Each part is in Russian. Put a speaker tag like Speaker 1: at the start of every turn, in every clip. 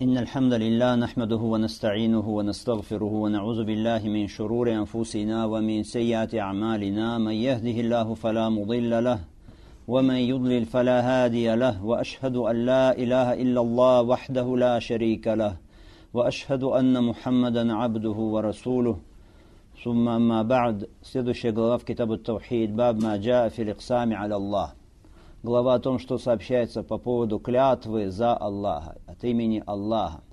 Speaker 1: إن الحمد لله نحمده ونستعينه ونستغفره ونعوذ بالله من شرور أنفسنا ومن سيئات أعمالنا من يهده الله فلا مضل له ومن يضلل فلا هادي له وأشهد أن لا إله إلا الله وحده لا شريك له وأشهد أن محمدا عبده ورسوله ثم أما بعد. Следующая глава в Китабу ат-Таухид, баб ма джаа фил иксами аля Аллах. Глава о том, что сообщается по поводу клятвы за Аллаха, от имени Аллаха.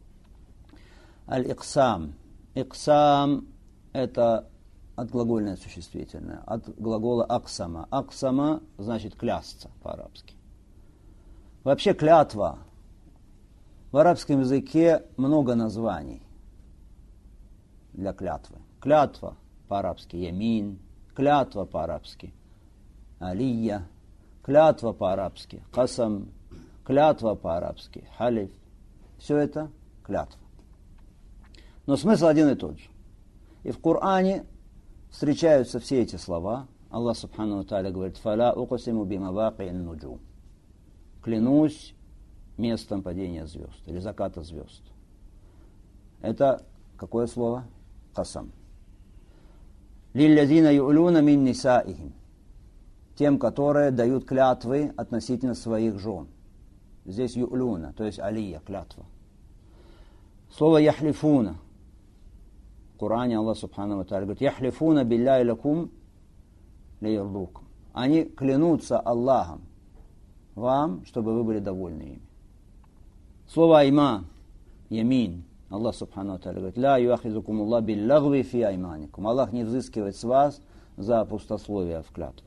Speaker 1: Аль-Иксам. Иксам – это отглагольное существительное, от глагола аксама. Аксама значит клясться по-арабски. Вообще клятва. В арабском языке много названий для клятвы. Клятва по-арабски ямин, клятва по-арабски алия, клятва по-арабски касам, клятва по-арабски халиф. Все это клятва. Но смысл один и тот же. И в Коране встречаются все эти слова. Аллах Субхану ва Тааля говорит: «Фаля уqsimu бимавақи ан-нуджум». Клянусь местом падения звезд или заката звезд. Это какое слово? Касам. «Лилладзина ю'луна мин нисаихим». Тем, которые дают клятвы относительно своих жен. Здесь ю'луна, то есть алия, клятва. Слово яхлифуна. В Коране Аллах Субхану ва Тааля говорит: яхлифуна билляхи лакум лиярдукум. Они клянутся Аллахом вам, чтобы вы были довольны ими. Слово айма, ямин. Аллах Субхану ва Тааля говорит: ля юахизукум Аллах биллагви фи айманикум. Аллах не взыскивает с вас за пустословие в клятвах.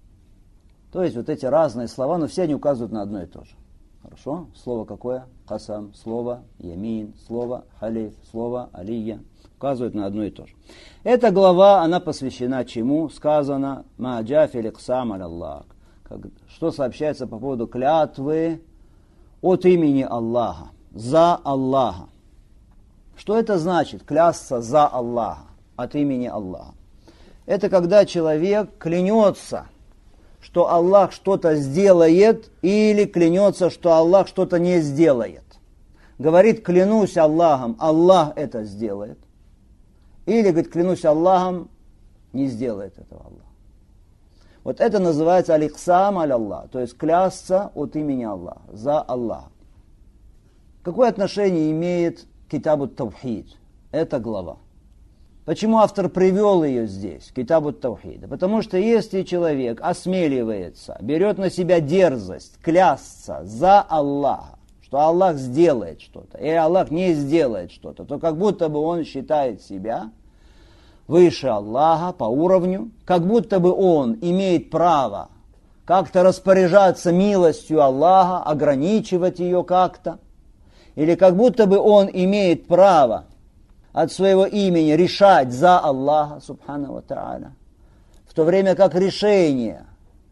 Speaker 1: То есть вот эти разные слова, но все они указывают на одно и то же. Хорошо? Слово какое? Касам. Слово ямин. Слово халиф. Слово алия. Указывают на одно и то же. Эта глава, она посвящена чему? Сказано «Ма джаа фил иксам аля Аллах». Что сообщается по поводу клятвы от имени Аллаха. За Аллаха. Что это значит? Клясться за Аллаха. От имени Аллаха. Это когда человек клянется, что Аллах что-то сделает, или клянется, что Аллах что-то не сделает. Говорит: клянусь Аллахом, Аллах это сделает. Или говорит: клянусь Аллахом, не сделает этого Аллах. Вот это называется аль-иксам аля Аллах, то есть клясться от имени Аллаха, за Аллаха. Какое отношение имеет Китабу ат-Таухид, эта глава? Почему автор привел ее здесь, Китабу ат-Таухид? Потому что если человек осмеливается, берет на себя дерзость, клясться за Аллаха, что Аллах сделает что-то, или Аллах не сделает что-то, то как будто бы он считает себя выше Аллаха по уровню, как будто бы он имеет право как-то распоряжаться милостью Аллаха, ограничивать ее как-то, или как будто бы он имеет право от своего имени решать за Аллаха, субхану ва тааля, в то время как решение,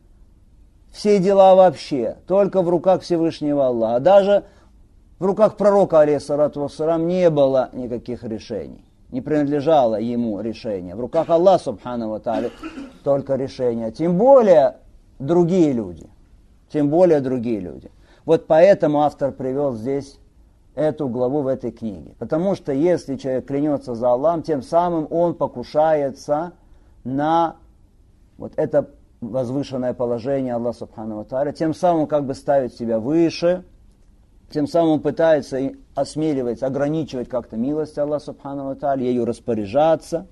Speaker 1: все дела вообще, только в руках Всевышнего Аллаха. Даже в руках пророка, алейхиссалату вассалам, не было никаких решений, не принадлежало ему решение. В руках Аллаха, субхану ва тааля, только решение. Тем более другие люди. Вот поэтому автор привел здесь эту главу в этой книге. Потому что если человек клянется за Аллахом, тем самым он покушается на вот это возвышенное положение Аллаха Субхану ва Тааля, тем самым как бы ставит себя выше, тем самым он пытается и осмеливается ограничивать как-то милость Аллаха Субхану ва Тааля, ею распоряжаться,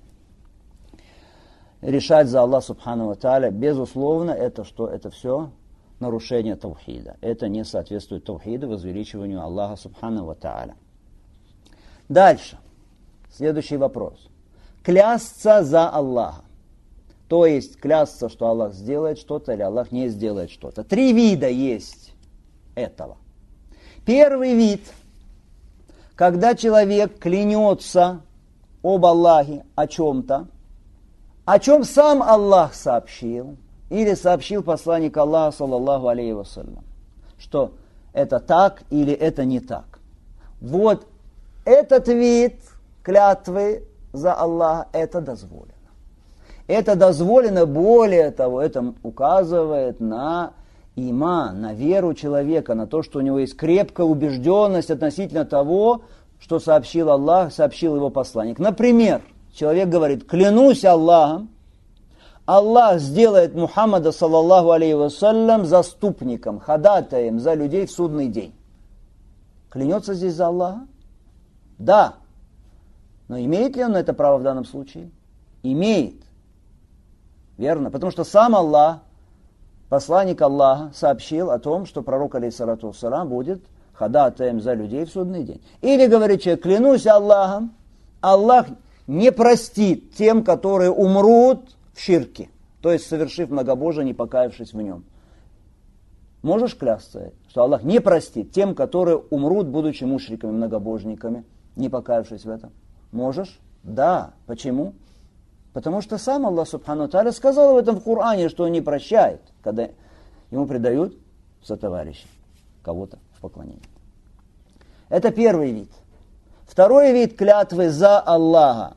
Speaker 1: решать за Аллаха Субхану ва Тааля. Безусловно, это что? Это все нарушение таухида. Это не соответствует таухиду, возвеличиванию Аллаха Субхану ва Тааля. Дальше. Следующий вопрос. Клясться за Аллаха. То есть клясться, что Аллах сделает что-то или Аллах не сделает что-то. 3 вида есть этого. Первый вид, когда человек клянется об Аллахе о чем-то, о чем сам Аллах сообщил, или сообщил посланник Аллаха, саллаллаху алейхи вассалям, что это так или это не так. Вот этот вид клятвы за Аллаха, это дозволено. Это дозволено, более того, это указывает на иман, на веру человека, на то, что у него есть крепкая убежденность относительно того, что сообщил Аллах, сообщил его посланник. Например, человек говорит: клянусь Аллахом, Аллах сделает Мухаммада, саллаллаху алейхи вассалям, заступником, ходатаем за людей в судный день. Клянется здесь за Аллаха? Да. Но имеет ли он это право в данном случае? Имеет. Верно? Потому что сам Аллах, посланник Аллаха, сообщил о том, что пророк, алейхиссалату вассалям, будет ходатаем за людей в судный день. Или, говорит человек: клянусь Аллахом, Аллах не простит тем, которые умрут в ширке, то есть совершив многобожие, не покаявшись в нем. Можешь клясться, что Аллах не простит тем, которые умрут, будучи мушриками, многобожниками, не покаявшись в этом? Можешь? Да. Почему? Потому что сам Аллах Субхану ва Тааля сказал в этом в Коране, что Он не прощает, когда ему предают сотоварища, кого-то в поклонении. Это первый вид. Второй вид клятвы за Аллаха.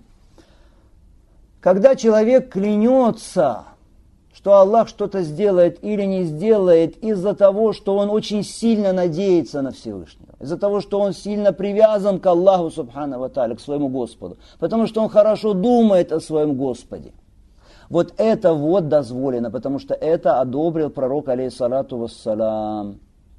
Speaker 1: Когда человек клянется, что Аллах что-то сделает или не сделает из-за того, что он очень сильно надеется на Всевышнего, из-за того, что он сильно привязан к Аллаху Субхану ва Тааля, к своему Господу, потому что он хорошо думает о своем Господе. Вот это вот дозволено, потому что это одобрил пророк, алейхиссалату вассалям.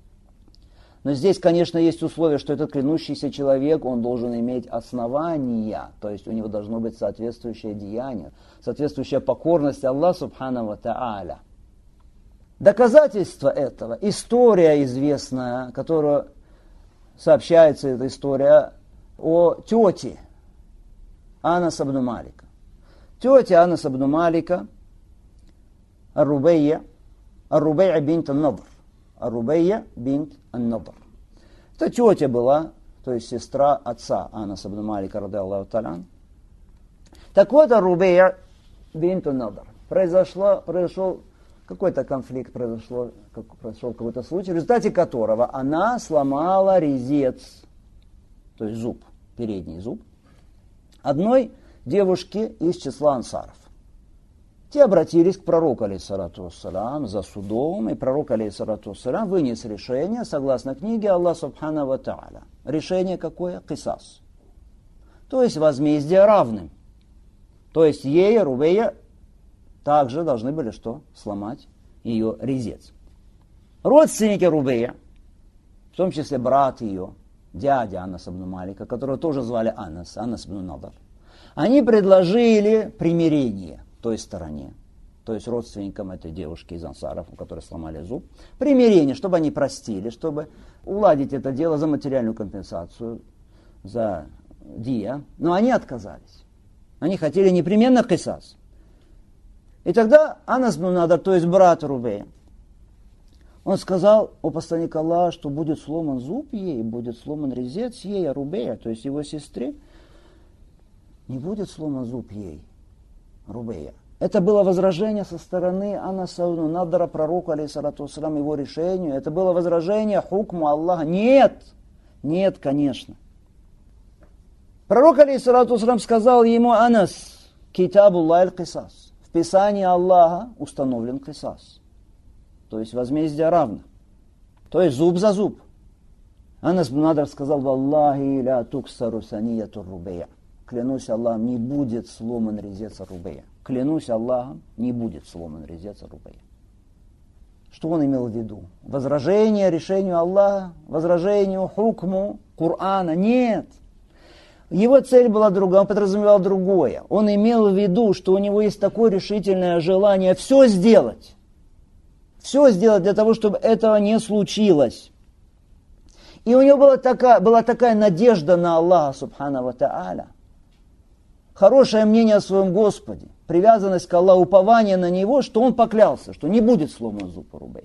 Speaker 1: Но здесь, конечно, есть условие, что этот клянущийся человек, он должен иметь основания, то есть у него должно быть соответствующее деяние, соответствующая покорность Аллаху Субхану ва Тааля. Доказательство этого, история известная, которую сообщается, эта история о тете Анаса ибн Малика. Тетя Анаса ибн Малика, Ар-Рубейя бинт ан-Надр. Ар-Рубейя бинт ан-Надр. Это тетя была, то есть сестра отца Анаса ибн Малика, ради Аллаху та'аля. Так вот, Ар-Рубейя бинт ан-Надр. Произошел какой-то конфликт, произошел какой-то случай, в результате которого она сломала резец, то есть зуб, передний зуб, одной девушки из числа ансаров. Те обратились к пророку, алейхиссалату вассалям, за судом, и пророк, алейхиссалату вассалям, вынес решение, согласно книге Аллаха Субхану ва Тааля. Решение какое? Кисас. То есть возмездие равным. То есть ей, Рубейя, также должны были что? Сломать ее резец. Родственники Рубейя, в том числе брат ее, дядя Анаса ибн Малика, которого тоже звали Анас ибн Надр, они предложили примирение той стороне, то есть родственникам этой девушки из ансаров, у которой сломали зуб, примирение, чтобы они простили, чтобы уладить это дело за материальную компенсацию, за дия, но они отказались. Они хотели непременно кисас. И тогда Анас ибн Надр, то есть брат Рубейя, он сказал о посланнике Аллаха, что будет сломан зуб ей, будет сломан резец ей, а Рубейя, то есть его сестре, не будет сломан зуб ей, Рубейя. Это было возражение со стороны Анаса ибн Надра, пророку, алейхиссалату вассалям, его решению. Это было возражение хукму Аллаха. Нет, конечно. Пророк, алейхиссалату вассалям, сказал ему: Анас, китабуллах аль-кисас. В Писании Аллаха установлен кисас. То есть возмездие равно. То есть зуб за зуб. Анас ибн Надр сказал: Валлахи ля туксару санияту Рубейя. Клянусь Аллахом, не будет сломан резец Рубейя. Клянусь Аллахом, не будет сломан резец Рубейя. Что он имел в виду? Возражение решению Аллаха? Возражению хукму Корана? Нет. Его цель была другая, он подразумевал другое. Он имел в виду, что у него есть такое решительное желание все сделать для того, чтобы этого не случилось. И у него была такая надежда на Аллаха Субхану ва Тааля. Хорошее мнение о своем Господе, привязанность к Аллаху, упование на Него, что он поклялся, что не будет сломан зуб у Рубейя.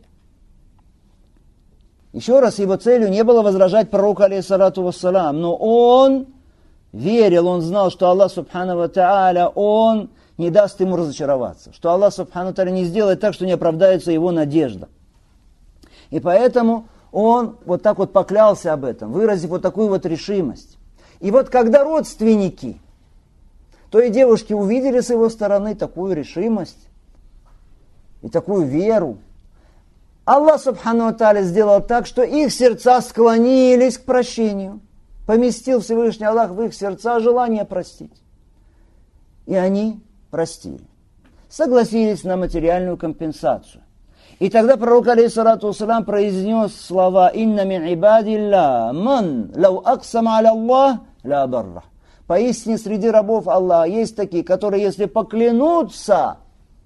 Speaker 1: Еще раз, его целью не было возражать пророку, алейхиссалату вассалям, но он верил, он знал, что Аллах Субхану ва Тааля, он не даст ему разочароваться, что Аллах Субхану ва Тааля не сделает так, что не оправдается его надежда. И поэтому он вот так вот поклялся об этом, выразив вот такую вот решимость. И вот когда родственники той девушки увидели с его стороны такую решимость и такую веру, Аллах Субхану ва Тааля сделал так, что их сердца склонились к прощению. Поместил Всевышний Аллах в их сердца желание простить. И они простили. Согласились на материальную компенсацию. И тогда пророк, алейхиссалату вассалям, произнес слова «Инна мин ибадилля ман лау аксама аля Аллах ля барра». Поистине среди рабов Аллаха есть такие, которые, если поклянутся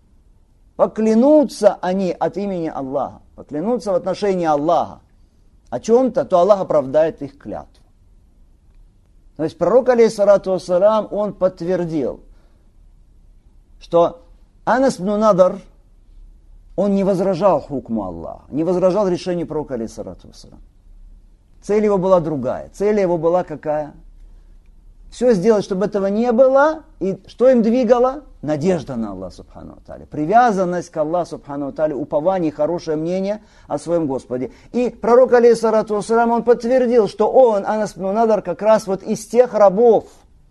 Speaker 1: они от имени Аллаха, поклянутся в отношении Аллаха о чем-то, то Аллах оправдает их клятву. То есть пророк, алейхиссалату вассалям, он подтвердил, что Анас ибн Надар, он не возражал хукму Аллаха, не возражал решению пророка, алейхиссалату вассалям. Цель его была другая. Цель его была какая? Все сделать, чтобы этого не было. И что им двигало? Надежда на Аллаха Субхану ва Тааля. Привязанность к Аллаху Субхану ва Тааля, упование, хорошее мнение о своем Господе. И пророк, алейхиссалату вассалям, он подтвердил, что он, Анас ибн Надар, как раз вот из тех рабов,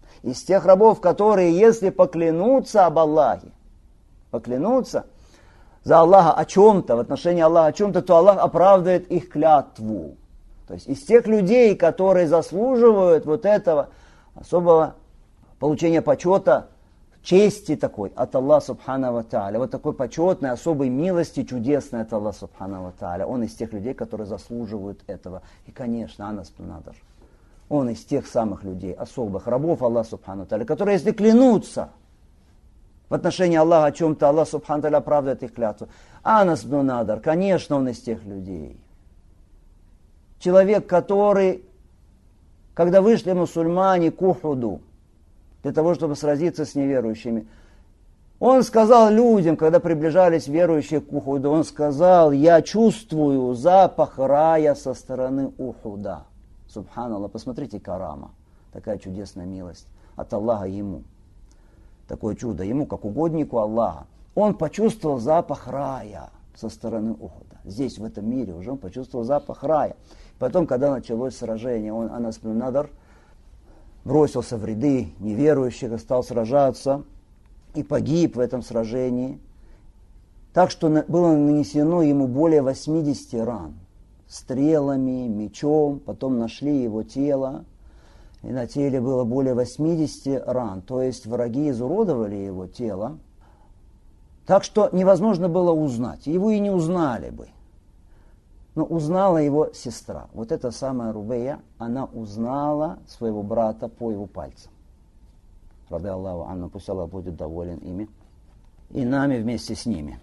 Speaker 1: которые, если поклянутся об Аллахе, поклянутся за Аллаха о чем-то, в отношении Аллаха о чем-то, то Аллах оправдывает их клятву. То есть из тех людей, которые заслуживают вот этого особого получения почета, чести такой от Аллаха Субхану ва Тааля, вот такой почетной, особой милости, чудесной от Аллаха Субхану ва Тааля. Он из тех людей, которые заслуживают этого. И, конечно, Анас ибн Надар, он из тех самых людей, особых рабов Аллаха Субхану ва Тааля, которые, если клянутся в отношении Аллаха о чем-то, Аллах Субхану ва Тааля оправдывает их клятву. Анас ибн Надар, конечно, он из тех людей. Человек, который, когда вышли мусульмане к Ухуду, для того, чтобы сразиться с неверующими, он сказал людям, когда приближались верующие к Ухуду, он сказал: я чувствую запах рая со стороны Ухуда. Субханаллах, посмотрите, карама, такая чудесная милость от Аллаха ему. Такое чудо ему, как угоднику Аллаха. Он почувствовал запах рая со стороны Ухуда. Здесь, в этом мире, уже он почувствовал запах рая. Потом, когда началось сражение, он, Анас ибн Надар, бросился в ряды неверующих и стал сражаться, и погиб в этом сражении. Так что было нанесено ему более 80 ран. Стрелами, мечом, потом нашли его тело, и на теле было более 80 ран. То есть враги изуродовали его тело, так что невозможно было узнать. Его и не узнали бы. Но узнала его сестра. Вот эта самая Рубейя, она узнала своего брата по его пальцам. Рады Аллаху анна, пусть Аллах будет доволен ими и нами вместе с ними.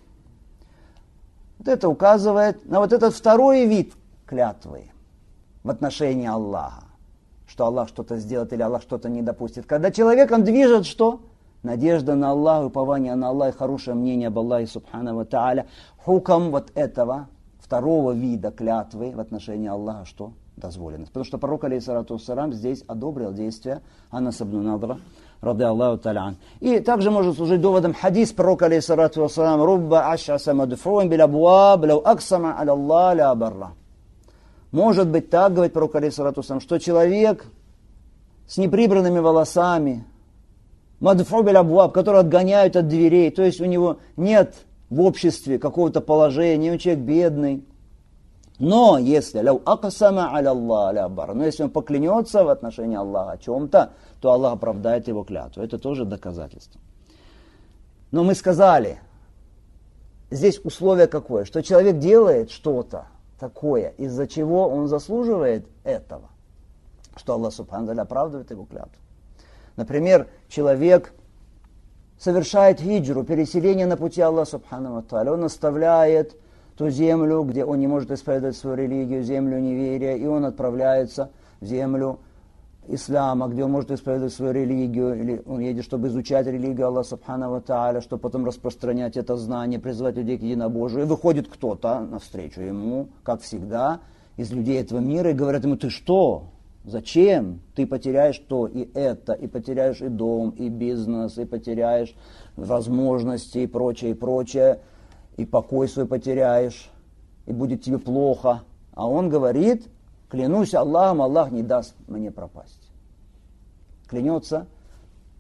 Speaker 1: Вот это указывает на вот этот второй вид клятвы в отношении Аллаха. Что Аллах что-то сделает или Аллах что-то не допустит. Когда человеком движет что? Надежда на Аллаха, упование на Аллаха, хорошее мнение об Аллахе Субхану ва Тааля. Хукам вот этого второго вида клятвы в отношении Аллаха что? Дозволено. Потому что пророк, алейхиссалату вассалям, здесь одобрил действия Анаса ибн Надра, рады Аллаху та'аля. И также может служить доводом хадис пророка, алейхиссалату вассалям: «Рубба аш'аса мадфу'ин бил абуаб, лау аксама аля Аллах ля барра». Может быть так, говорит пророк, алейхиссалату вассалям, что человек с неприбранными волосами, мадфу бил абуаб, который отгоняют от дверей, то есть у него нет в обществе какого-то положения, он человек бедный. Но если лау аксама аля Аллах ля барра, но если он поклянется в отношении Аллаха о чем-то, то Аллах оправдает его клятву. Это тоже доказательство. Но мы сказали, здесь условие какое, что человек делает что-то такое, из-за чего он заслуживает этого, что Аллах Субхану ва Тааля оправдывает его клятву. Например, человек совершает хиджру, переселение на пути Аллаха Субхану ва Тааля. Он оставляет ту землю, где он не может исповедовать свою религию, землю неверия, и он отправляется в землю ислама, где он может исповедовать свою религию, или он едет, чтобы изучать религию Аллаха Субхану ва Тааля, чтобы потом распространять это знание, призывать людей к единобожию. И выходит кто-то навстречу ему, как всегда, из людей этого мира, и говорят ему: ты что? Зачем? Ты потеряешь то и это, и потеряешь и дом, и бизнес, и потеряешь возможности, и прочее, и покой свой потеряешь, и будет тебе плохо. А он говорит: клянусь Аллахом, Аллах не даст мне пропасть. Клянется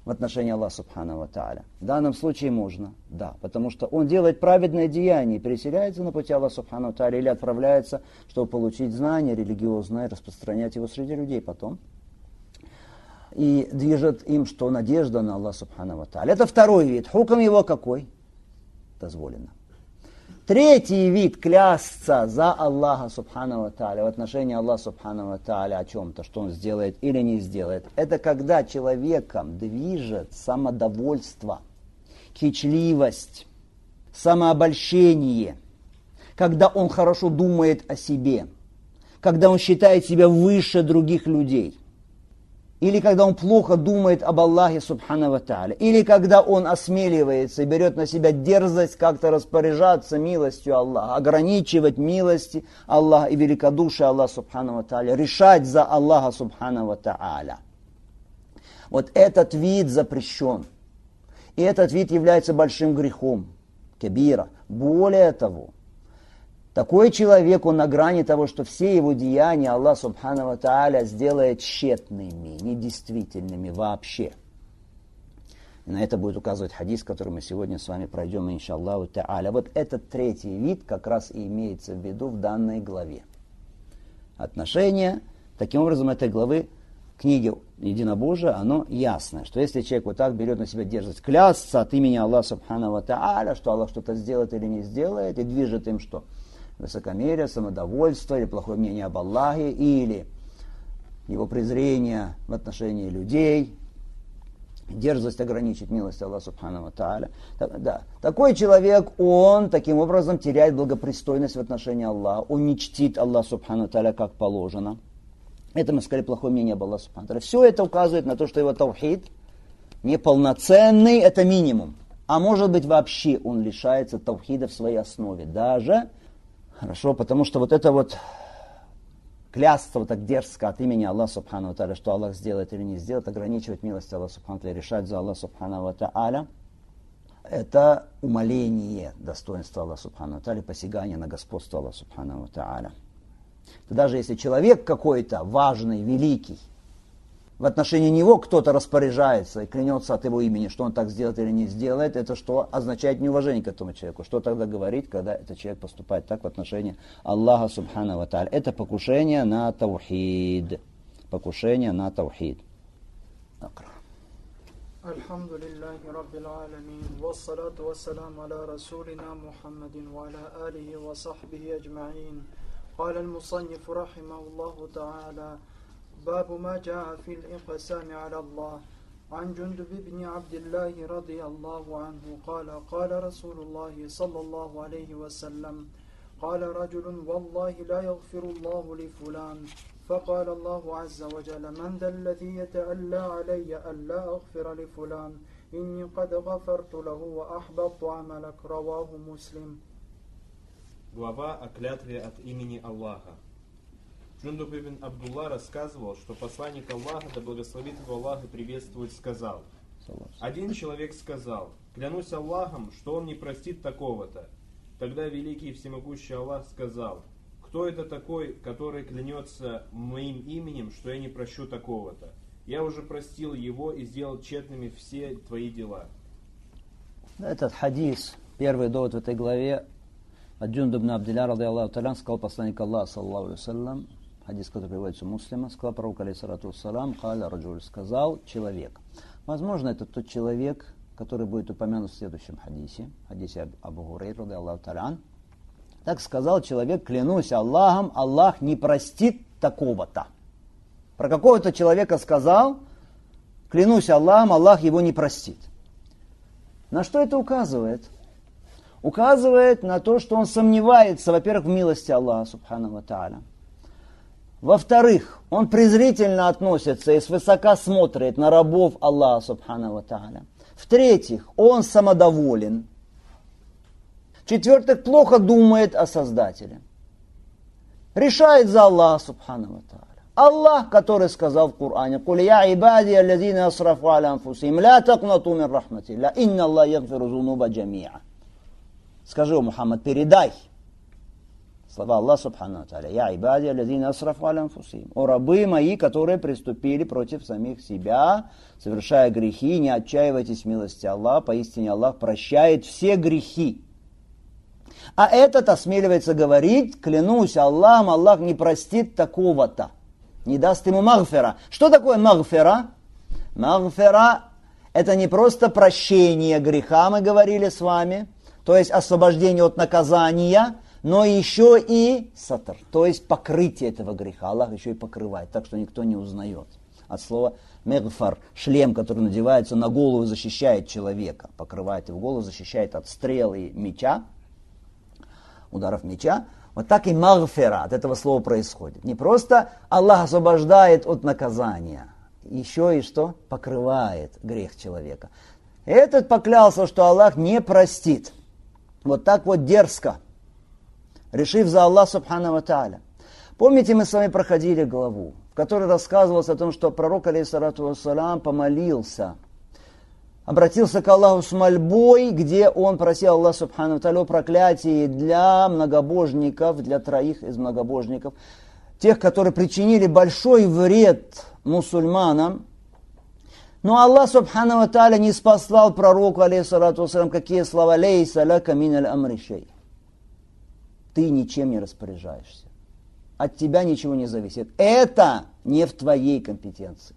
Speaker 1: в отношении Аллаха Субхану ва Тааля? В данном случае можно, да, потому что он делает праведное деяние, переселяется на пути Аллаха Субхану ва Тааля или отправляется, чтобы получить знания религиозные, распространять его среди людей потом. И движет им, что надежда на Аллаха Субхану ва Тааля. Это второй вид. Хукм его какой? Дозволено. Третий вид клясться за Аллаха Субхану ва Тааля, в отношении Аллаха Субхану ва Тааля о чем-то, что он сделает или не сделает. Это когда человеком движет самодовольство, кичливость, самообольщение, когда он хорошо думает о себе, когда он считает себя выше других людей. Или когда он плохо думает об Аллахе Субхану ва Тааля. Или когда он осмеливается и берет на себя дерзость как-то распоряжаться милостью Аллаха, ограничивать милости Аллаха и великодушие Аллаха Субхану ва Тааля, решать за Аллаха Субхану ва Тааля. Вот этот вид запрещен. И этот вид является большим грехом. Кабира. Более того, такой человек, он на грани того, что все его деяния Аллах Субхану ва Тааля сделает тщетными, недействительными вообще. И на это будет указывать хадис, который мы сегодня с вами пройдем, иншаллаху тааля. Вот этот третий вид как раз и имеется в виду в данной главе. Отношение, таким образом, этой главы книги Единобожия, оно ясно, что если человек вот так берет на себя дерзость, клясться от имени Аллаха Субхану ва Тааля, что Аллах что-то сделает или не сделает, и движет им что? Высокомерие, самодовольство, или плохое мнение об Аллахе, или его презрение в отношении людей, дерзость ограничить милость Аллаха Субхану ва Тааля. Да. Такой человек, он таким образом теряет благопристойность в отношении Аллаха, он не чтит Аллаха Субхану ва Тааля как положено. Это, мы сказали, плохое мнение об Аллахе Субхану ва Тааля. Все это указывает на то, что его таухид неполноценный, это минимум. А может быть вообще он лишается таухида в своей основе. Даже хорошо, потому что вот это вот клясться вот так дерзко от имени Аллаха Субхану ва Тааля, что Аллах сделает или не сделает, ограничивать милость Аллаха Субхану ва Тааля, решать за Аллаха Субхану ва Тааля, это умаление достоинства Аллаха Субхану ва Тааля, посягание на господство Аллаха Субхану ва Тааля. Даже если человек какой-то важный, великий, в отношении него кто-то распоряжается и клянется от его имени, что он так сделает или не сделает, это что означает неуважение к этому человеку. Что тогда говорить, когда этот человек поступает так в отношении Аллаха Субхану ва Тааля? Это покушение на таухид. Покушение на таухид.
Speaker 2: Альхамдулиллахи Раббил Аламин. Вассалату вассалам аля Расулина Мухаммадин ва аля алихи ва сахбихи аджмаин. قال المصنف رحمه الله تعالى: باب ما جاء في الإقسام على الله. عن جندب بن عبد الله رضي الله عنه قال: قال رسول الله صلى الله عليه وسلم: قال رجل: والله لا يغفر الله لفلان. فقال الله عز وجل: من ذا الذي يتألى علي ألا أغفر لفلان؟ إني قد غفرت له وأحبطت عملك. رواه مسلم.
Speaker 3: Глава о клятве от имени Аллаха. Джундуб ибн Абдулла рассказывал, что посланник Аллаха, да благословит его Аллах и приветствует, сказал: один человек сказал: клянусь Аллахом, что он не простит такого-то. Тогда великий и всемогущий Аллах сказал: кто это такой, который клянется моим именем, что я не прощу такого-то? Я уже простил его и сделал тщетными все твои дела.
Speaker 1: Этот хадис, первый довод в этой главе, от Джундуба ибн Абдилля, ради Аллаху та'аля, сказал посланник Аллаха, саллаллаху алейхи вассалям, хадис, который приводится у Муслима, сказал пророк, алейхиссалату вассалям, каля раджуль, сказал человек. Возможно, это тот человек, который будет упомянут в следующем хадисе, хадисе Абу Гурейра, ради Аллаху та'аля. Так сказал человек: клянусь Аллахом, Аллах не простит такого-то. Про какого-то человека сказал: клянусь Аллахом, Аллах его не простит. На что это указывает? Указывает на то, что он сомневается, во-первых, в милости Аллаха Субхану ва Тааля. Во-вторых, он презрительно относится и свысока смотрит на рабов Аллаха Субхану ва Тааля. В-третьих, он самодоволен. В-четвертых, плохо думает о Создателе. Решает за Аллаха Субхану ва Тааля. Аллах, который сказал в Коране: «Куль я ибади аллазина асрафу аля анфусихим, ла такнату мин рахматилля, инна Аллах ягфиру зунуба джамиа». Скажи, Мухаммад, передай Слова Аллаха Субхану Тааля. «Я ибади аллазина асрафу аля анфусихим». О рабы мои, которые приступили против самих себя, совершая грехи, не отчаивайтесь в милости Аллаха, поистине Аллах прощает все грехи. А этот осмеливается говорить: клянусь Аллахом, Аллах не простит такого-то, не даст ему магфира. Что такое магфира? Магфира – это не просто прощение греха, мы говорили с вами, то есть освобождение от наказания, но еще и сатр, то есть покрытие этого греха. Аллах еще и покрывает, так что никто не узнает. От слова мегфар, шлем, который надевается на голову, защищает человека, покрывает его голову, защищает от стрел и меча, ударов меча. Вот так и магфира от этого слова происходит. Не просто Аллах освобождает от наказания, еще и что? Покрывает грех человека. Этот поклялся, что Аллах не простит. Вот так вот дерзко, решив за Аллах Субхану ва Тааля. Помните, мы с вами проходили главу, в которой рассказывалось о том, что пророк, алейхиссалату вассалям, помолился, обратился к Аллаху с мольбой, где он просил Аллаха Субхану ва Тааля о проклятии для многобожников, для троих из многобожников, тех, которые причинили большой вред мусульманам. Но Аллах Субхану ва Тааля не спаслал пророку, алейхиссалату вассалям, какие слова: «Лейса лака миналь амри шей». Ты ничем не распоряжаешься. От тебя ничего не зависит. Это не в твоей компетенции.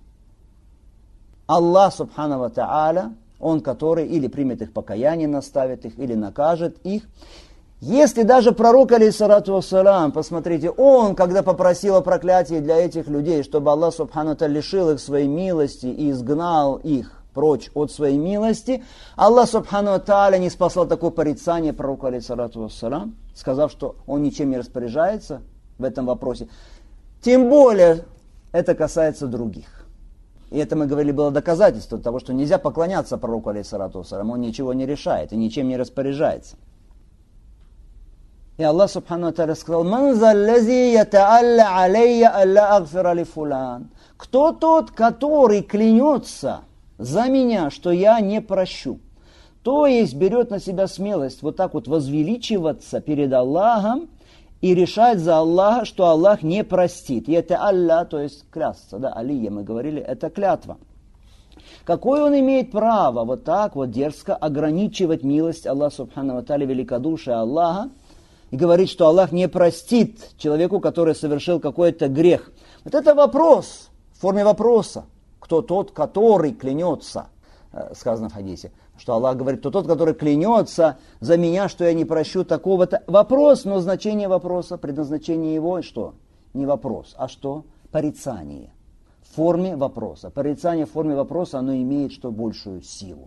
Speaker 1: Аллах Субхану ва Тааля, Он, который или примет их покаяние, наставит их, или накажет их. Если даже пророк, алейхиссалату вассалям, посмотрите, он, когда попросил о проклятии для этих людей, чтобы Аллах Субхану ва Тааля лишил их своей милости и изгнал их прочь от своей милости, Аллах Субхану ва Тааля не спасал такое порицание пророку, алейхиссалату вассалям, сказав, что он ничем не распоряжается в этом вопросе. Тем более, это касается других. И это, мы говорили, было доказательство того, что нельзя поклоняться пророку, алейхиссалату вассалям, он ничего не решает и ничем не распоряжается. И Аллах Субхану ва Тааля сказал: «Ман заллази ятаалля алейя алла агфира ли фулан». Кто тот, который клянется за меня, что я не прощу? То есть берет на себя смелость вот так вот возвеличиваться перед Аллахом и решать за Аллаха, что Аллах не простит. И это Аллах, то есть клясться, да, алия, мы говорили, это клятва. Какое он имеет право вот так вот дерзко ограничивать милость Аллаха Субхану ва Тааля, великодушие Аллаха, и говорить, что Аллах не простит человеку, который совершил какой-то грех? Вот это вопрос, в форме вопроса. Кто тот, который клянется, сказано в хадисе, что Аллах говорит: кто тот, который клянется за меня, что я не прощу такого-то. Вопрос, но значение вопроса, предназначение его, что? Не вопрос, а что? Порицание. В форме вопроса. Порицание в форме вопроса, оно имеет что? Большую силу.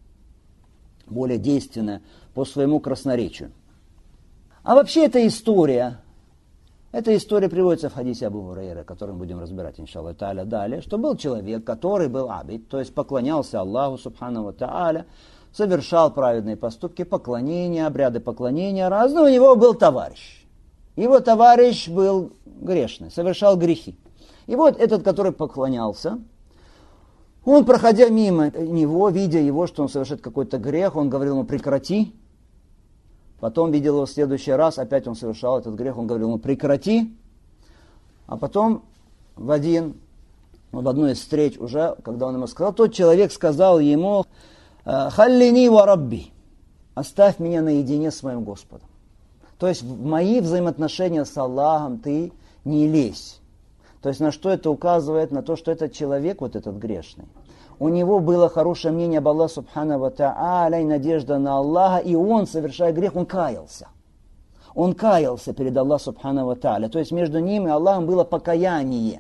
Speaker 1: Более действенное по своему красноречию. А вообще эта история приводится в хадисе Абу Хурайры, который мы будем разбирать, иншаллах тааля, далее, что был человек, который был абид, то есть поклонялся Аллаху Субхану ва Тааля, совершал праведные поступки, поклонения, обряды поклонения разные. У него был товарищ. Его товарищ был грешный, совершал грехи. И вот этот, который поклонялся, он, проходя мимо него, видя его, что он совершает какой-то грех, он говорил ему: прекрати. Потом видел его в следующий раз, опять он совершал этот грех, он говорил ему: прекрати. А потом в одной из встреч уже, когда он ему сказал, тот человек сказал ему: халлини ва рабби, оставь меня наедине с моим Господом. То есть в мои взаимоотношения с Аллахом ты не лезь. То есть на что это указывает? На то, что этот человек, вот этот грешный, у него было хорошее мнение об Аллахе Субхану ва Тааля и надежда на Аллаха, и он, совершая грех, он каялся. Он каялся перед Аллахом Субхану ва Тааля. То есть между ним и Аллахом было покаяние.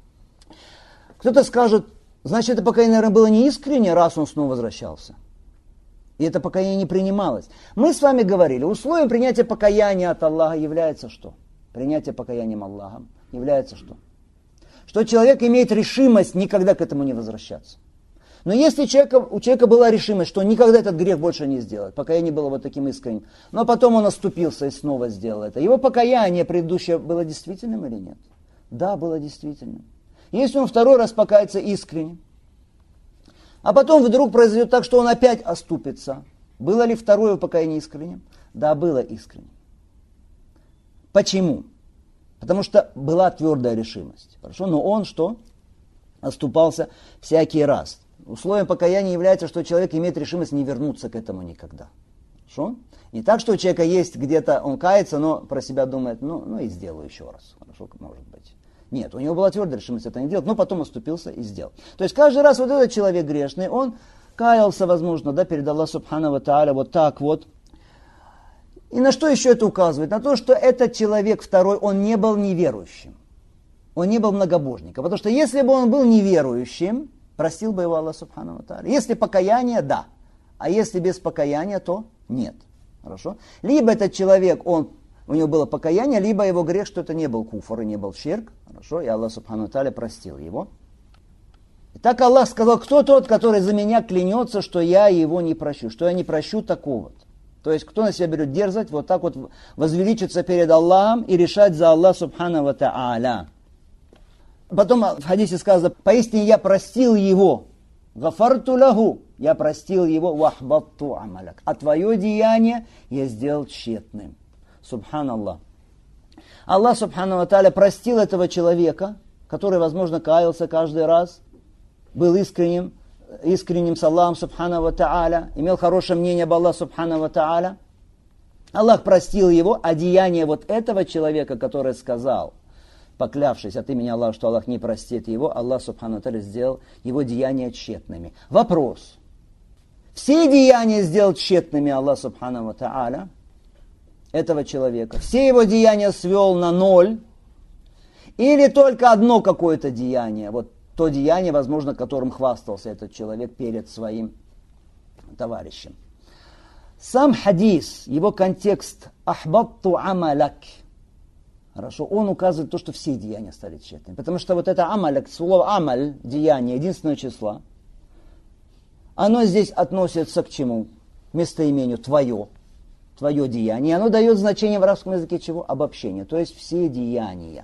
Speaker 1: Кто-то скажет: значит, это покаяние, наверное, было не искренне, раз он снова возвращался. И это покаяние не принималось. Мы с вами говорили, условием принятия покаяния от Аллаха является что? Принятие покаянием Аллахом является что? Что человек имеет решимость никогда к этому не возвращаться. Но если у человека была решимость, что он никогда этот грех больше не сделает, покаяние было вот таким искренним, но потом он оступился и снова сделал это, его покаяние предыдущее было действительным или нет? Да, было действительным. Если он второй раз покается искренне, а потом вдруг произойдет так, что он опять оступится, было ли второе покаяние искренним? Да, было искренним. Почему? Потому что была твердая решимость. Хорошо, но он что? Оступался всякий раз. Условием покаяния является, что человек имеет решимость не вернуться к этому никогда. Хорошо? Не так, что у человека есть где-то, он кается, но про себя думает, ну и сделаю еще раз. Хорошо, может быть. Нет, у него была твердая решимость это не делать, но потом оступился и сделал. То есть каждый раз вот этот человек грешный, он каялся, возможно, да, перед Аллахом Субхану ва Тааля, вот так вот. И на что еще это указывает? На то, что этот человек второй, он не был неверующим. Он не был многобожником. Потому что если бы он был неверующим, простил бы его Аллах Субхану ва Тааля. Если покаяние, да. А если без покаяния, то нет. Хорошо? Либо этот человек, у него было покаяние, либо его грех, что это не был куфр и не был ширк. Хорошо? И Аллах Субхану ва Тааля простил его. И так Аллах сказал, кто тот, который за меня клянется, что я его не прощу, что я не прощу такого-то. То есть, кто на себя берет дерзать, вот так вот возвеличиться перед Аллахом и решать за Аллах Субхану ва Тааля. Потом в хадисе сказано, поистине я простил его, гафарту лаху, я простил его, вахбатту амаляк, а твое деяние я сделал тщетным. Субханаллах. Аллах Субхану ва Тааля простил этого человека, который, возможно, каялся каждый раз, был искренним с Аллахом Субхану ва Тааля, имел хорошее мнение об Аллахе Субхану ва Тааля. Аллах простил его, а деяние вот этого человека, который сказал, поклявшись от имени Аллаха, что Аллах не простит его, Аллах Субхану ва Тааля сделал его деяния тщетными. Вопрос. Все деяния сделал тщетными Аллах Субхану ва Тааля, этого человека. Все его деяния свел на ноль. Или только одно какое-то деяние, вот то деяние, возможно, которым хвастался этот человек перед своим товарищем. Сам хадис, его контекст «Ахбатту амаляк», хорошо, он указывает то, что все деяния стали тщетными. Потому что вот это амаляк, слово амаль, деяние, единственного числа, оно здесь относится к чему? К местоимению твое деяние. Оно дает значение в арабском языке чего? Обобщение, то есть все деяния.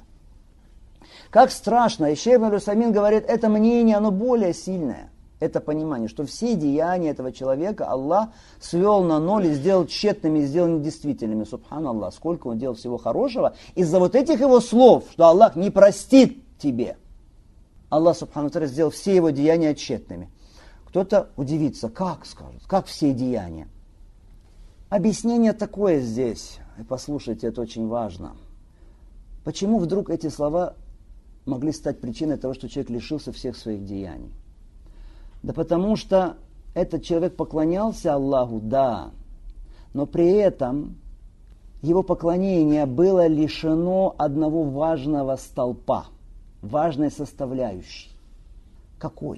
Speaker 1: Как страшно, и Шейх Ибн Усаймин говорит, это мнение, оно более сильное. Это понимание, что все деяния этого человека Аллах свел на ноль и сделал тщетными, и сделал недействительными. Субханаллах, сколько он делал всего хорошего. Из-за вот этих его слов, что Аллах не простит тебе, Аллах Субхану ва Тааля сделал все его деяния тщетными. Кто-то удивится, как скажет, как все деяния. Объяснение такое здесь, и послушайте, это очень важно. Почему вдруг эти слова могли стать причиной того, что человек лишился всех своих деяний? Да потому что этот человек поклонялся Аллаху, да, но при этом его поклонение было лишено одного важного столпа, важной составляющей. Какой?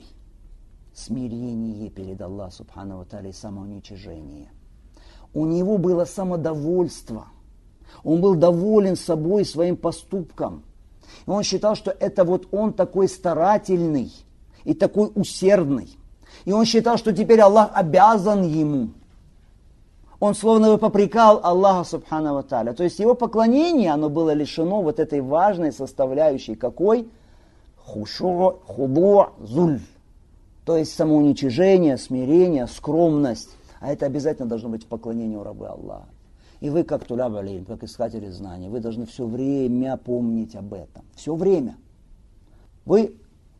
Speaker 1: Смирение перед Аллахом Субхану ва Тааля и самоуничижение. У него было самодовольство. Он был доволен собой, своим поступком. И он считал, что это вот он такой старательный и такой усердный. И он считал, что теперь Аллах обязан ему. Он словно бы попрекал Аллаха Субхану ва Тааля. То есть его поклонение, оно было лишено вот этой важной составляющей. Какой? Хушу, худу, зуль. То есть самоуничижение, смирение, скромность. А это обязательно должно быть поклонение у раба Аллаха. И вы, как туляб алейм, как искатели знаний, вы должны все время помнить об этом. Все время. Вы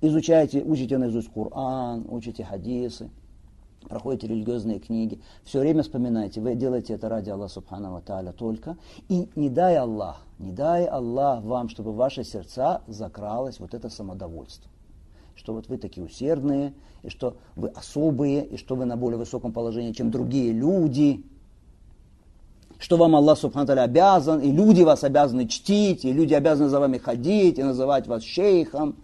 Speaker 1: учите наизусть Коран, учите хадисы, проходите религиозные книги. Все время вспоминайте, вы делаете это ради Аллаха Субхану ва Тааля только. И не дай Аллах вам, чтобы в ваши сердца закралось вот это самодовольство. Что вот вы такие усердные, и что вы особые, и что вы на более высоком положении, чем другие люди. Что вам Аллах Субхану ва Тааля обязан, и люди вас обязаны чтить, и люди обязаны за вами ходить, и называть вас шейхом.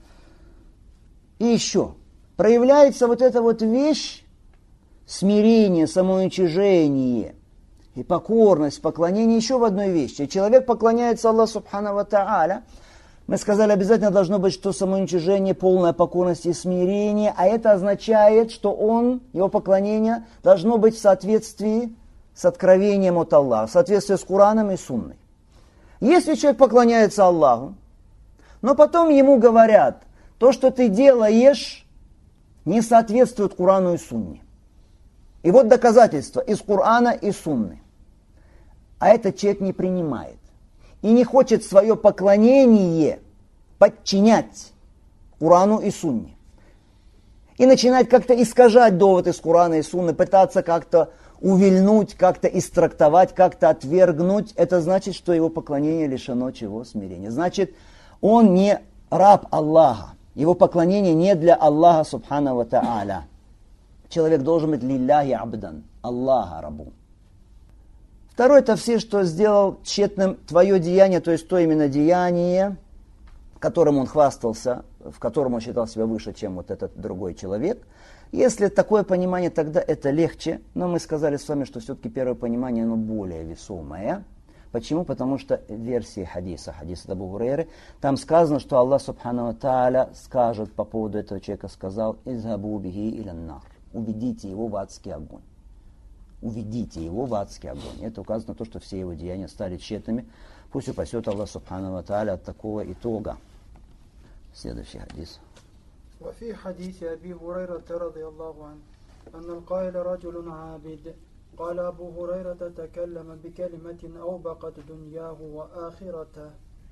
Speaker 1: И еще, проявляется вот эта вот вещь, смирение, самоуничижение и покорность, поклонение еще в одной вещи. Человек поклоняется Аллаху Субхану ва Тааля. Мы сказали, обязательно должно быть, что самоуничижение, полная покорность и смирение, а это означает, что его поклонение должно быть в соответствии с откровением от Аллаха, в соответствии с Кораном и Сунной. Если человек поклоняется Аллаху, но потом ему говорят, то, что ты делаешь, не соответствует Корану и Сунне. И вот доказательства из Корана и Сунны. А этот человек не принимает. и не хочет свое поклонение подчинять Курану и Сунне, и начинает как-то искажать довод из Курана и Сунны, пытаться как-то увильнуть, как-то истрактовать, как-то отвергнуть, это значит, что его поклонение лишено чего? Смирения. Значит, он не раб Аллаха. Его поклонение не для Аллаха Субхану ва Тааля. Человек должен быть лилляхи абдан, Аллаха рабу. Второй тафсир, что сделал тщетным твое деяние, то есть то именно деяние, которым он хвастался, в котором он считал себя выше, чем вот этот другой человек. Если такое понимание, тогда это легче. Но мы сказали с вами, что все-таки первое понимание, оно более весомое. Почему? Потому что в версии хадиса Абу Гурейры, там сказано, что Аллах Субхану ва Тааля скажет по поводу этого человека, сказал: «Изхабу бихи илян нар». Уведите его в адский огонь. Уведите его в адский огонь. Это указано на то, что все его деяния стали тщетными. Пусть упасет Аллах Субхану ва Тааля от такого итога. Следующий хадис.
Speaker 2: وفي حديث أبي هريرة رضي الله عنه أن القائل رجل عابد قال أبو هريرة تكلم بكلمة أوبقت دنياه وآخرته.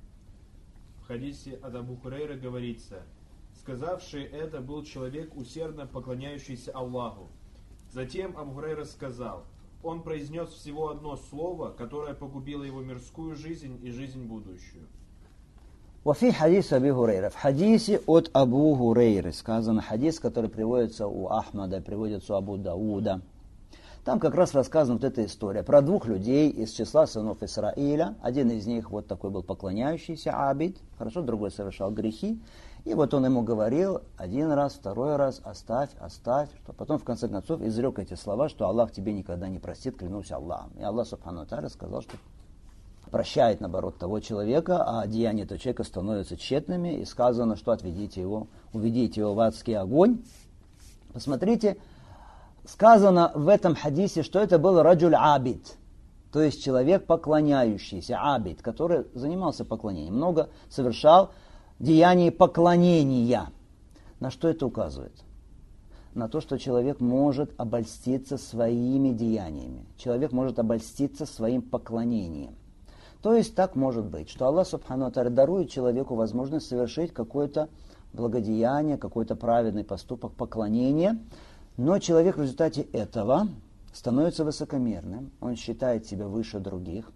Speaker 3: В хадисе от Абу Хурейры говорится: сказавший это был человек, усердно поклоняющийся Аллаху. Затем Абу Хурейра сказал: он произнес всего одно слово, которое погубило его мирскую жизнь и жизнь будущую.
Speaker 1: وفي حديث أبي هريرة, в хадисе от Абу Хурейры сказано, хадис, который приводится у Ахмада, приводится у Абу Дауда. Там как раз рассказана вот эта история про двух людей из числа сынов Исраиля. Один из них вот такой был поклоняющийся абид, хорошо, другой совершал грехи. И вот он ему говорил один раз, второй раз: оставь, оставь. Что потом в конце концов изрек эти слова, что Аллах тебе никогда не простит, клянусь Аллахом. И Аллах Субхану ва Тааля сказал, что прощает, наоборот, того человека, а деяния этого человека становятся тщетными, и сказано, что отведите его, уведите его в адский огонь. Посмотрите, сказано в этом хадисе, что это был раджуль абид, то есть человек поклоняющийся, абид, который занимался поклонением, много совершал деяний поклонения. На что это указывает? На то, что человек может обольститься своими деяниями, человек может обольститься своим поклонением. То есть так может быть, что Аллах Субхану ва Тааля дарует человеку возможность совершить какое-то благодеяние, какой-то праведный поступок, поклонение, но человек в результате этого становится высокомерным, он считает себя выше других,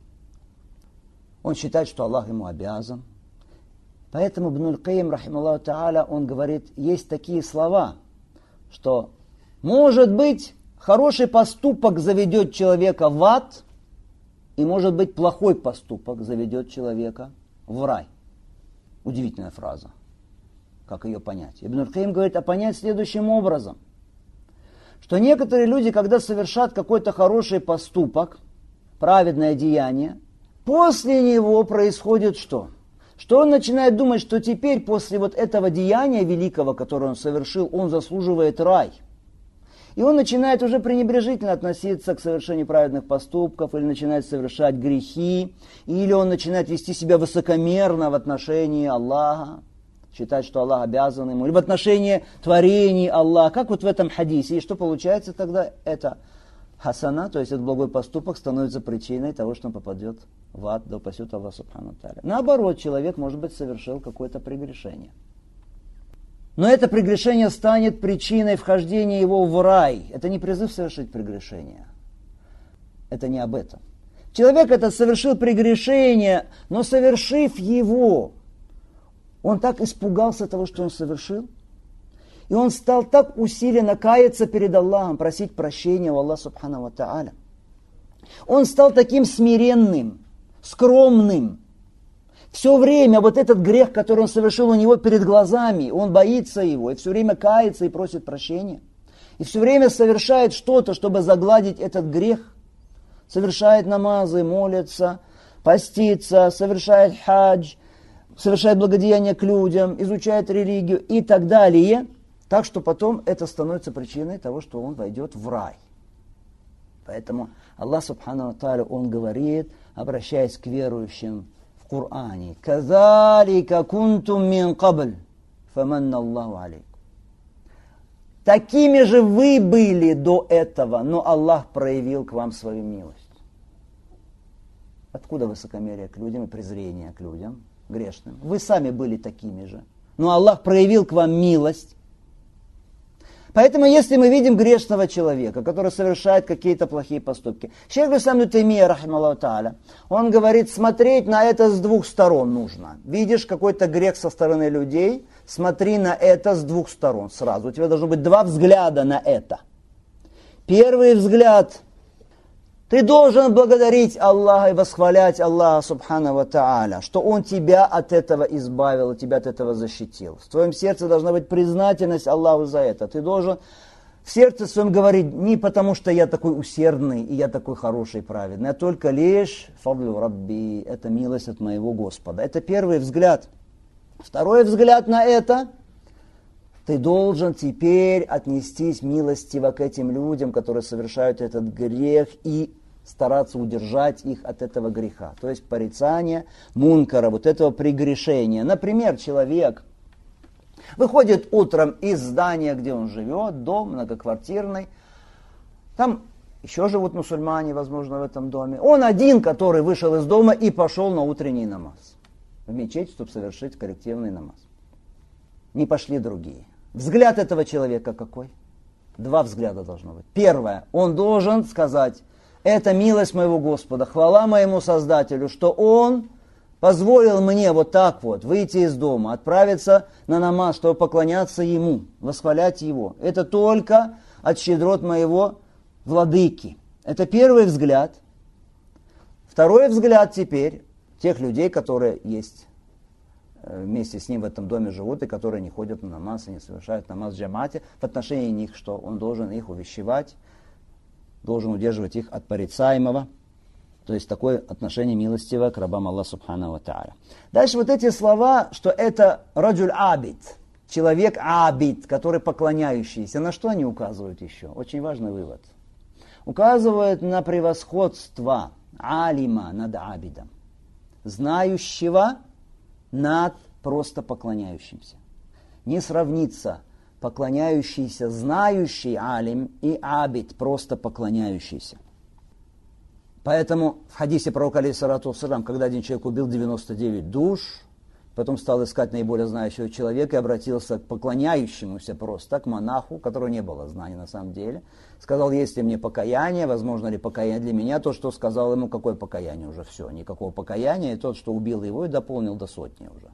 Speaker 1: он считает, что Аллах ему обязан. Поэтому Ибн аль-Кайим, рахималлаху тааля, он говорит, есть такие слова, что может быть хороший поступок заведет человека в ад, и, может быть, плохой поступок заведет человека в рай. Удивительная фраза. Как ее понять? Ибн аль-Кайим говорит, а понять следующим образом, что некоторые люди, когда совершат какой-то хороший поступок, праведное деяние, после него происходит что? Что он начинает думать, что теперь после вот этого деяния великого, которое он совершил, он заслуживает рай. И он начинает уже пренебрежительно относиться к совершению праведных поступков, или начинает совершать грехи, или он начинает вести себя высокомерно в отношении Аллаха, считать, что Аллах обязан ему, или в отношении творений Аллаха, как вот в этом хадисе. И что получается тогда? Это хасана, то есть этот благой поступок становится причиной того, что он попадет в ад, да упасет Аллах Субхану ва Тааля. Наоборот, человек, может быть, совершил какое-то прегрешение. Но это прегрешение станет причиной вхождения его в рай. Это не призыв совершить прегрешение. Это не об этом. Человек это совершил прегрешение, но совершив его, он так испугался того, что он совершил, и он стал так усиленно каяться перед Аллахом, просить прощения у Аллаха Субхану ва Тааля. Он стал таким смиренным, скромным. Все время вот этот грех, который он совершил у него перед глазами, он боится его, и все время кается и просит прощения. И все время совершает что-то, чтобы загладить этот грех. Совершает намазы, молится, постится, совершает хадж, совершает благодеяния к людям, изучает религию и так далее. Так что потом это становится причиной того, что он войдет в рай. Поэтому Аллах Субхану ва Тааля, он говорит, обращаясь к верующим в Коране: «Казалика кунтум мин кабль, фаманна Аллаху алейкум». Такими же вы были до этого, но Аллах проявил к вам свою милость. Откуда высокомерие к людям и презрение к людям грешным? Вы сами были такими же. Но Аллах проявил к вам милость. Поэтому, если мы видим грешного человека, который совершает какие-то плохие поступки, шейх ибн Таймия, рахималлаху тааля, он говорит, смотреть на это с двух сторон нужно. Видишь какой-то грех со стороны людей, смотри на это с двух сторон сразу. У тебя должно быть два взгляда на это. Первый взгляд. Ты должен благодарить Аллаха и восхвалять Аллаха, субхану ва тааля, что Он тебя от этого избавил, тебя от этого защитил. В твоем сердце должна быть признательность Аллаху за это. Ты должен в сердце своем говорить не потому, что я такой усердный и я такой хороший и праведный, а только лишь фадлю рабби, это милость от моего Господа. Это первый взгляд. Второй взгляд на это. Ты должен теперь отнестись милостиво к этим людям, которые совершают этот грех, и стараться удержать их от этого греха. То есть порицание мункара, вот этого прегрешения. Например, человек выходит утром из здания, где он живет, дом многоквартирный. Там еще живут мусульмане, возможно, в этом доме. Он один, который вышел из дома и пошел на утренний намаз. В мечеть, чтобы совершить коллективный намаз. Не пошли другие. Взгляд этого человека какой? Два взгляда должно быть. Первое, он должен сказать, это милость моего Господа, хвала моему Создателю, что Он позволил мне вот так вот выйти из дома, отправиться на намаз, чтобы поклоняться Ему, восхвалять Его. Это только от щедрот моего Владыки. Это первый взгляд. Второй взгляд теперь тех людей, которые есть вместе с ним в этом доме живут, и которые не ходят на намаз и не совершают намаз в джамате, в отношении них, что он должен их увещевать, должен удерживать их от порицаемого. То есть такое отношение милостивое к рабам Аллаха субхану ва тааля. Дальше вот эти слова, что это раджуль абид, человек абид, который поклоняющийся. На что они указывают еще? Очень важный вывод. Указывают на превосходство алима над абидом, знающего над просто поклоняющимся. Не сравнится поклоняющийся, знающий алим и абид, просто поклоняющийся. Поэтому в хадисе пророка, алейхиссалату вассалям, когда один человек убил 99 душ, потом стал искать наиболее знающего человека и обратился к поклоняющемуся просто, к монаху, у которого не было знаний на самом деле, сказал, есть ли мне покаяние, возможно ли покаяние для меня, то, что сказал ему, какое покаяние уже, все, никакого покаяния, и тот, что убил его и дополнил до 100 уже.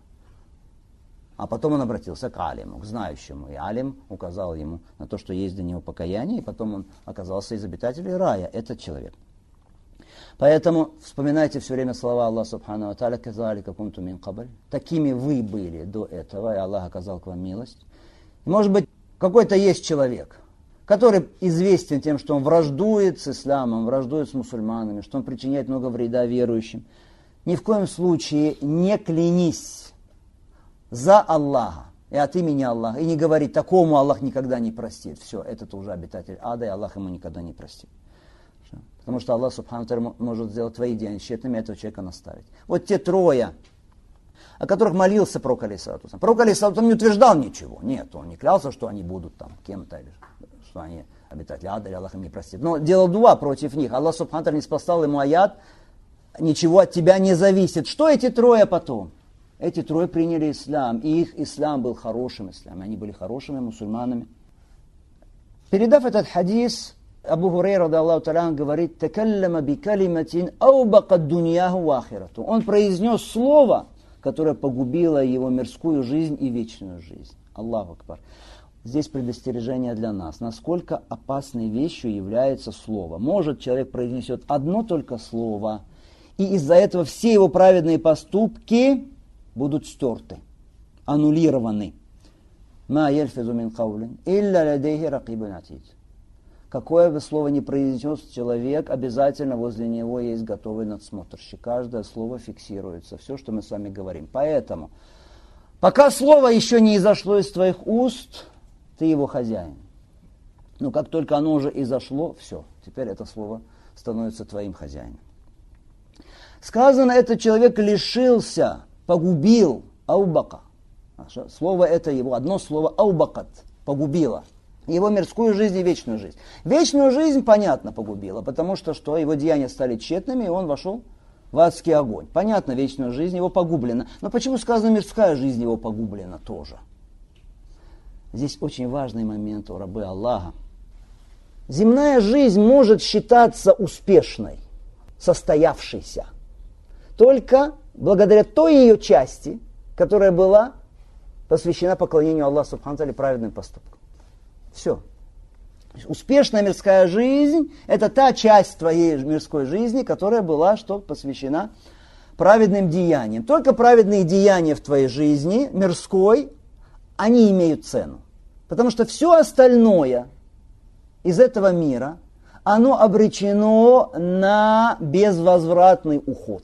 Speaker 1: А потом он обратился к алиму, к знающему, и алим указал ему на то, что есть для него покаяние, и потом он оказался из обитателей рая, этот человек. Поэтому вспоминайте все время слова Аллаха субхану ва тааля, казалика кунтум мин кабль. Такими вы были до этого, и Аллах оказал к вам милость. Может быть, какой-то есть человек, который известен тем, что он враждует с исламом, враждует с мусульманами, что он причиняет много вреда верующим. Ни в коем случае не клянись за Аллаха и от имени Аллаха, и не говори, такому Аллах никогда не простит. Все, этот уже обитатель ада, и Аллах ему никогда не простит. Потому что Аллах субхану тааля может сделать твои деяния тщетными, этого человека наставить. Вот те трое, о которых молился пророк, алейхиссалату вассалям. Пророк, алейхиссалату, не утверждал ничего. Нет, он не клялся, что они будут там кем-то, или что они обитатели ада, или Аллах им не простит. Но делал дуа против них. Аллах субхану тааля не спасал ему аят, ничего от тебя не зависит. Что эти трое потом? Эти трое приняли ислам, и их ислам был хорошим исламом. Они были хорошими мусульманами. Передав этот хадис, Абу Хурейра, радиаллаху та'аля, говорит, «Такаллама би калиматин аубакат дуньяху ва ахирату». Он произнес слово, которое погубило его мирскую жизнь и вечную жизнь. Аллаху акбар. Здесь предостережение для нас. Насколько опасной вещью является слово. Может, человек произнесет одно только слово, и из-за этого все его праведные поступки будут стерты, аннулированы. «Ма яльфизу мин каулин, илля ладейхи ракибун атид». Какое бы слово ни произнес человек, обязательно возле него есть готовый надсмотрщик. Каждое слово фиксируется, все, что мы с вами говорим. Поэтому, пока слово еще не изошло из твоих уст, ты его хозяин. Но как только оно уже изошло, все, теперь это слово становится твоим хозяином. Сказано, этот человек лишился, погубил, аубака. Слово это его, одно слово аубакат, погубило. Его мирскую жизнь и вечную жизнь. Вечную жизнь, понятно, погубила, потому что его деяния стали тщетными, и он вошел в адский огонь. Понятно, вечная жизнь его погублена. Но почему сказано, мирская жизнь его погублена тоже? Здесь очень важный момент у рабы Аллаха. Земная жизнь может считаться успешной, состоявшейся, только благодаря той ее части, которая была посвящена поклонению Аллаху Субхану ва Тааля праведным поступкам. Все. Успешная мирская жизнь – это та часть твоей мирской жизни, которая была посвящена праведным деяниям. Только праведные деяния в твоей жизни, мирской, они имеют цену. Потому что все остальное из этого мира, оно обречено на безвозвратный уход.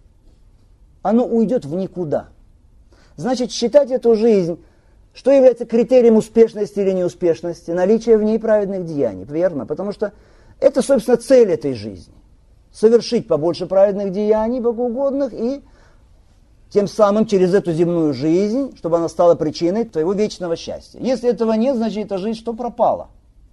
Speaker 1: Оно уйдет в никуда. Значит, считать эту жизнь, что является критерием успешности или неуспешности? Наличие в ней праведных деяний, верно? Потому что это, собственно, цель этой жизни. Совершить побольше праведных деяний, богоугодных, и тем самым через эту земную жизнь, чтобы она стала причиной твоего вечного счастья. Если этого нет, значит, эта жизнь что пропала?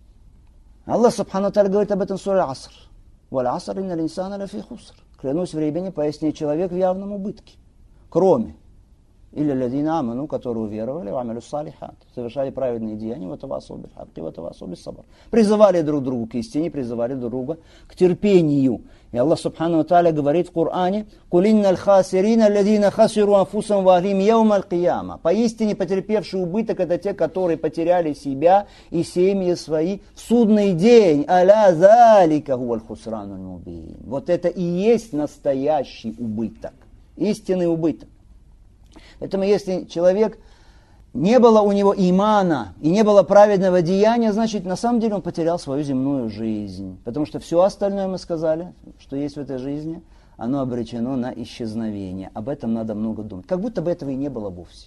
Speaker 1: Аллах Субхану ва Тааля говорит об этом в суре Аср. «Валь аср инналь инсана лафи хуср». Клянусь времени, пояснит человек в явном убытке. Кроме или лядина аману, которые уверовали, вамилю салихат, совершали праведные деяния, ватавасау биль хакки, ватавасау бис сабр. Призывали друг другу к истине, призывали друг друга к терпению. И Аллах Субхану ва Тааля говорит в Коране: «Куль инналь хасирина алладина хасиру анфусахум ва ахлихим яума аль-кияма». Поистине потерпевший убыток — это те, которые потеряли себя и семьи свои в судный день. Аля залика хуаль хусранул мубин. Вот это и есть настоящий убыток, истинный убыток. Поэтому если человек, не было у него имана и не было праведного деяния, значит, на самом деле он потерял свою земную жизнь. Потому что все остальное, мы сказали, что есть в этой жизни, оно обречено на исчезновение. Об этом надо много думать. Как будто бы этого и не было вовсе.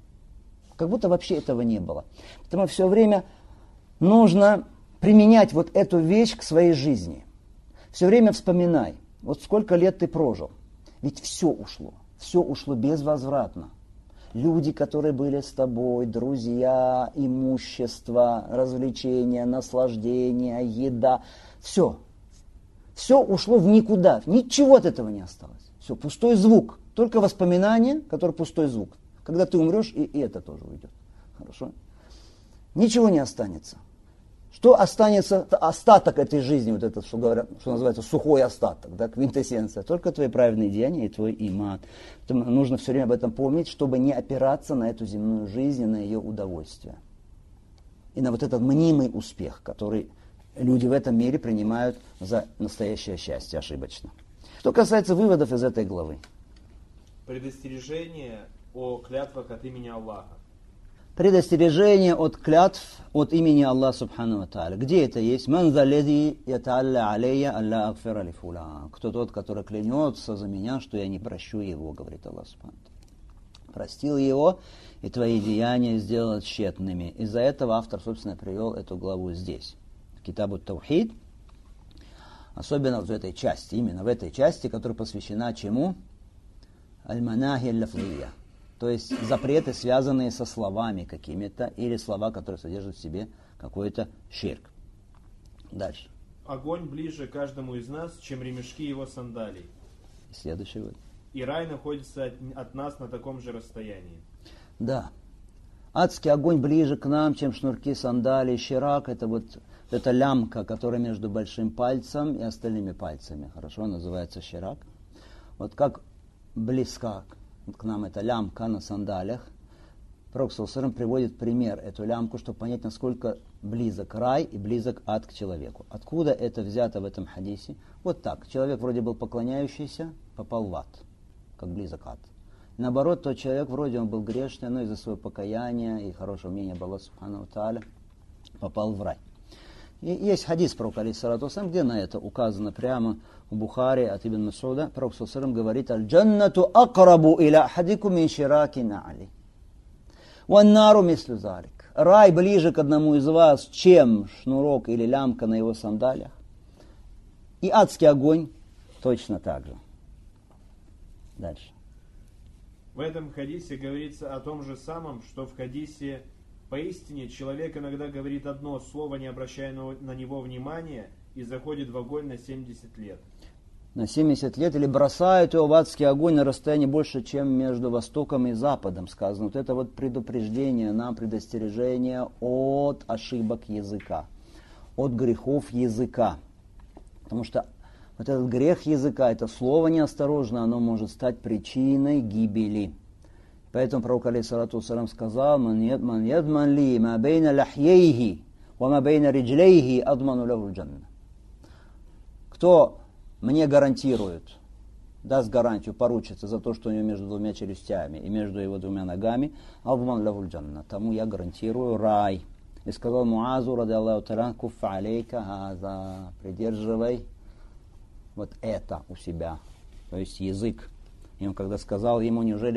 Speaker 1: Как будто вообще этого не было. Поэтому все время нужно применять вот эту вещь к своей жизни. Все время вспоминай, вот сколько лет ты прожил. Ведь все ушло безвозвратно. Люди, которые были с тобой, друзья, имущество, развлечения, наслаждение, еда. Все ушло в никуда. Ничего от этого не осталось. Все, пустой звук. Только воспоминания, которые пустой звук. Когда ты умрешь, и это тоже уйдет. Хорошо? Ничего не останется. Что останется? Остаток этой жизни, вот это, что говорят, что называется сухой остаток, да, квинтэссенция. Только твои праведные деяния и твой иман. Поэтому нужно все время об этом помнить, чтобы не опираться на эту земную жизнь и на ее удовольствие. И на вот этот мнимый успех, который люди в этом мире принимают за настоящее счастье, ошибочно. Что касается выводов из этой главы.
Speaker 3: Предостережение о клятвах от имени Аллаха.
Speaker 1: Предостережение от клятв от имени Аллаха Субхану ва Тааля. Где это есть? Ман заллази ятаалля алейя алла агфира ли фулан. Кто тот, который клянется за меня, что я не прощу его, говорит Аллах Субхану ва Тааля. Простил его, и твои деяния сделал тщетными. Из-за этого автор, собственно, привел эту главу здесь, в Китабу Таухид. Особенно в этой части, именно в этой части, которая посвящена чему? Аль-манахи аль-лафлия. То есть запреты, связанные со словами какими-то, или слова, которые содержат в себе какой-то ширк. Дальше.
Speaker 3: Огонь ближе каждому из нас, чем ремешки его сандалий.
Speaker 1: Следующий вывод.
Speaker 3: И рай находится от нас на таком же расстоянии.
Speaker 1: Да. Адский огонь ближе к нам, чем шнурки сандалий. Ширак — это вот эта лямка, которая между большим пальцем и остальными пальцами. Хорошо, называется ширак. Вот как близка к нам эта лямка на сандалиях. Пророк саллаллаху алейхи ва саллям приводит пример, эту лямку, чтобы понять, насколько близок рай и близок ад к человеку. Откуда это взято в этом хадисе? Вот так. Человек вроде был поклоняющийся, попал в ад, как близок ад. Наоборот, тот человек, вроде он был грешный, но из-за своего покаяния и хорошего мнения Аллаха Субхану ва Тааля попал в рай. И есть хадис пророка, алейхиссалату вассалям, где на это указано прямо в Бухари от Ибн Масуда. Пророк саллаллаху алейхи ва саллям говорит: «Аль-джаннату акрабу иля ахадикум мин шираки на'али. Ван-нару мислю залик». Рай ближе к одному из вас, чем шнурок или лямка на его сандалиях. И адский огонь точно так же. Дальше.
Speaker 3: В этом хадисе говорится о том же самом, что в хадисе: «Поистине человек иногда говорит одно слово, не обращая на него внимания, и заходит в огонь на 70 лет».
Speaker 1: на 70 лет, или бросают его в адский огонь на расстоянии больше, чем между Востоком и Западом, сказано. Вот это вот предупреждение нам, предостережение от ошибок языка, от грехов языка. Потому что вот этот грех языка, это слово неосторожно, оно может стать причиной гибели. Поэтому пророк алейхиссалату вассалям сказал: «Ман ядман ли ма бейна ляхьейхи ва ма бейна риджлейхи адману лаху джанна». Кто мне гарантирует, даст гарантию, поручится за то, что у него между двумя челюстями и между его двумя ногами, адман лаху джанна, тому я гарантирую рай. И сказал Муазу, ради Аллаху та'аля, куффа алейка хаза, придерживай вот это у себя, то есть язык. И он когда сказал ему: неужели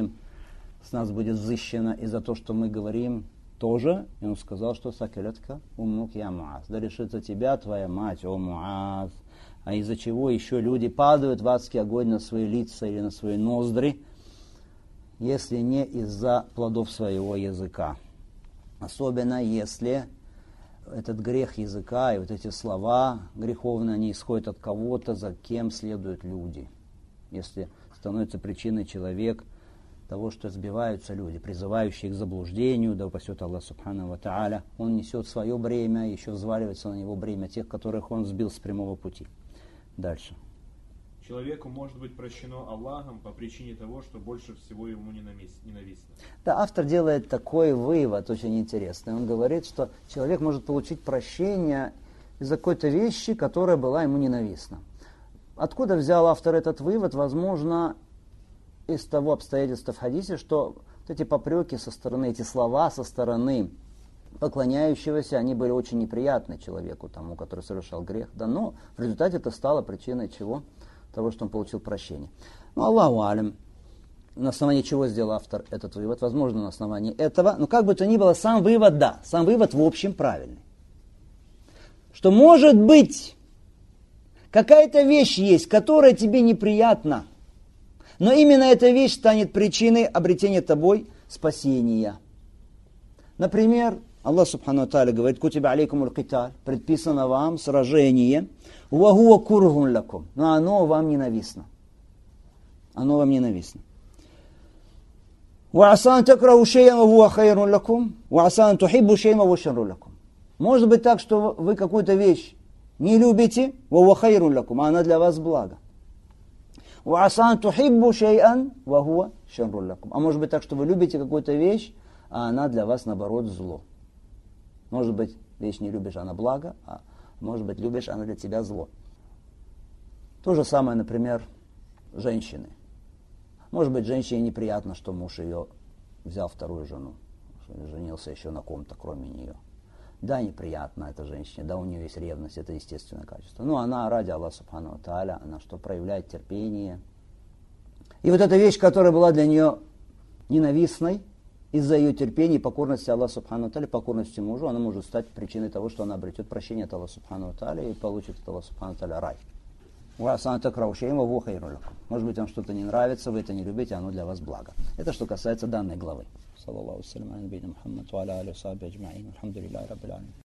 Speaker 1: с нас будет взыщено и за то, что мы говорим тоже? И он сказал, что сакилятка умнук я Муаз, да решится тебя твоя мать, о Муаз. А из-за чего еще люди падают в адский огонь на свои лица или на свои ноздри, если не из-за плодов своего языка. Особенно если этот грех языка и вот эти слова греховные, они исходят от кого-то, за кем следуют люди. Если становится причиной человек того, что сбиваются люди, призывающие к заблуждению, да упасет Аллах субхану ва тааля, он несет свое бремя, еще взваливается на него бремя тех, которых он сбил с прямого пути. Дальше.
Speaker 3: Человеку может быть прощено Аллахом по причине того, что больше всего ему ненавистно.
Speaker 1: Да, автор делает такой вывод очень интересный. Он говорит, что человек может получить прощение из-за какой-то вещи, которая была ему ненавистна. Откуда взял автор этот вывод? Возможно, из того обстоятельства в хадисе, что вот эти попреки со стороны, эти слова со стороны поклоняющегося, они были очень неприятны человеку, тому, который совершал грех. Да, но в результате это стало причиной чего? Того, что он получил прощение. Ну, Аллаху алям, на основании чего сделал автор этот вывод? Возможно, на основании этого. Но как бы то ни было, сам вывод, да, сам вывод в общем правильный. Что может быть, какая-то вещь есть, которая тебе неприятна, но именно эта вещь станет причиной обретения тобой спасения. Например, Аллах субхану ва тааля говорит: «Кутиба алейкумуль киталь», предписано вам сражение, «Ва хуа кургун лакум», но оно вам ненавистно. Оно вам ненавистно. «Ва асан такраху шей'ан ва хуа хайрун лакум, ва асан тухиббу шей'ан ва хуа шаррун лакум». Может быть так, что вы какую-то вещь не любите, ва хуа хайрун лакум, а она для вас благо. «Ва асан тухиббу шей'ан ва хуа шаррун лакум». А может быть так, что вы любите какую-то вещь, а она для вас, наоборот, зло. Может быть, вещь не любишь, она благо, а может быть, любишь, она для тебя зло. То же самое, например, женщины. Может быть, женщине неприятно, что муж ее взял вторую жену, что женился еще на ком-то, кроме нее. Да, неприятно этой женщине, да, у нее есть ревность, это естественное качество. Но она ради Аллаха субхану ва тааля, она что, проявляет терпение. И вот эта вещь, которая была для нее ненавистной, из-за ее терпения и покорности Аллаху субхану ва тааля, покорности мужу, она может стать причиной того, что она обретет прощение от Аллаха субхану ва тааля и получит от Аллаха субхану ва тааля рай. Может быть, вам что-то не нравится, вы это не любите, оно для вас благо. Это что касается данной главы.